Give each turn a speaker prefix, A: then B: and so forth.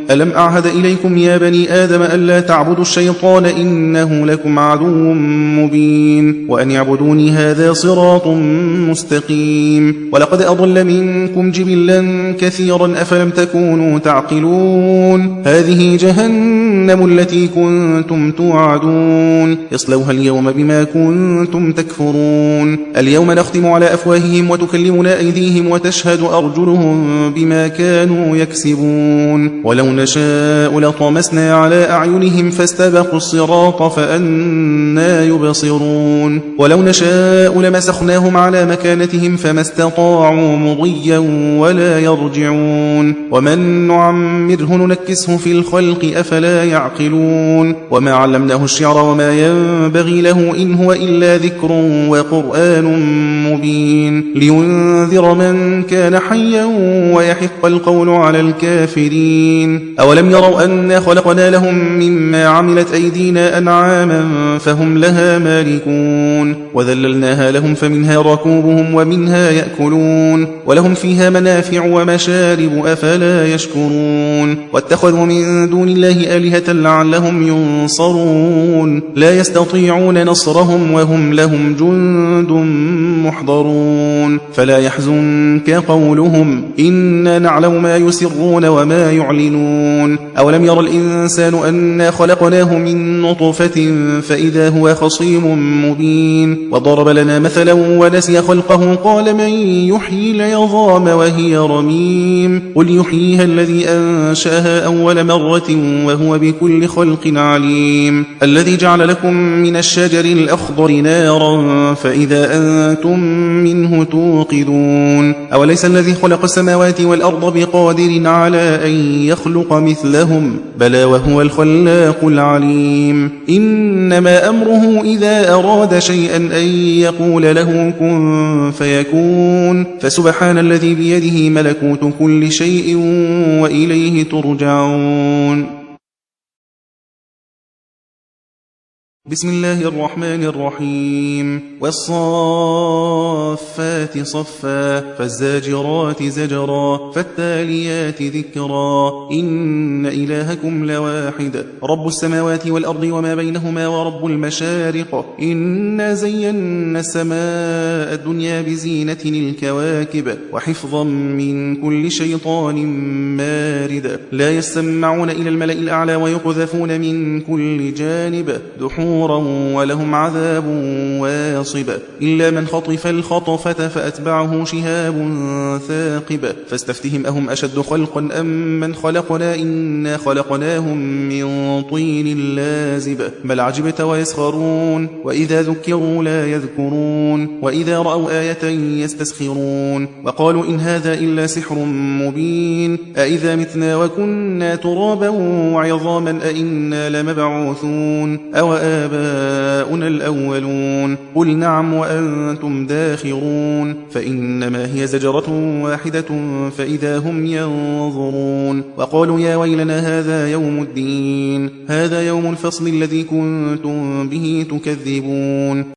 A: ألم أعهد إليكم يا بني آدم ألا تعبدوا الشيطان إنه لكم عدو مبين وأن يعبدوني هذا صراط مستقيم ولقد أضل منكم جبلا كثيرا أفلم تكونوا تعقلون هذه جهنم التي كنتم توعدون اصلوها اليوم بما كنتم تكفرون اليوم نختم على أفواههم وتكلمنا أيديهم وتشهد أرجلهم بما كانوا يكسبون ولو نشاء لطمسنا على أعينهم فاستبقوا الصراط فأنى يبصرون ولو نشاء لمسخناهم على مكانتهم فما استطاعوا مضيا ولا يرجعون ومن نعمره ننكسه في الخلق أفلا يعقلون وما علمناه الشعر وما ينبغي له إن هو إلا ذكر وقرآن مبين لينذر من كان حيا ويحق القول على الكافرين أولم يروا أنا خلقنا لهم مما عملت أيدينا أنعاما فهم لها مالكون وذللناها لهم فمنها ركوبهم ومنها يأكلون ولهم فيها منافع ومشارب أفلا يشكرون واتخذوا من دون الله آلهة لعلهم ينصرون لا يستطيعون نصرهم وهم لهم جند محضرون فلا يحزنك قولهم إنا نعلم ما يسرون وما يعلنون أولم ير الإنسان أنا خلقناه من نطفة فإذا هو خصيم مبين وضرب لنا مثلا ونسي خلقه قال من يحيي العظام وهي رميم قل يحييها الذي أنشأها أول مرة وهو بكل خلق عليم الذي جعل لكم من الشجر الأخضر نارا فإذا أنتم منه توقدون أوليس الذي خلق السماوات والأرض بقادر على أن يخلق مثلهم بلى وهو الخلاق العليم إنما أمره إذا أراد شيئا أن يقول له كن فيكون فسبحان الذي بيده ملكوت كل شيء وإليه ترجعون بسم الله الرحمن الرحيم والصافات صفا فالزاجرات زجرا فالتاليات ذكرا إن إلهكم لواحد رب السماوات والأرض وما بينهما ورب المشارق إنا زينا السماء الدنيا بزينة الكواكب وحفظا من كل شيطان مارد لا يسمعون إلى الملأ الأعلى ويقذفون من كل جانب دحورا ولهم عذاب واصب إلا من خطف الخطفة فأتبعه شهاب ثاقب فاستفتهم أهم أشد خلقا أم من خلقنا إنا خلقناهم من طين لازب بل عجبت ويسخرون وإذا ذكروا لا يذكرون وإذا رأوا آية يستسخرون وقالوا إن هذا إلا سحر مبين أإذا متنا وكنا ترابا وعظاما أإنا لمبعوثون أو آباؤنا الأولون قل نعم وأنتم داخرون فإنما هي زجرة واحدة فإذا هم ينظرون وقالوا يا ويلنا هذا يوم الدين هذا يوم الفصل الذي كنتم به تكذبون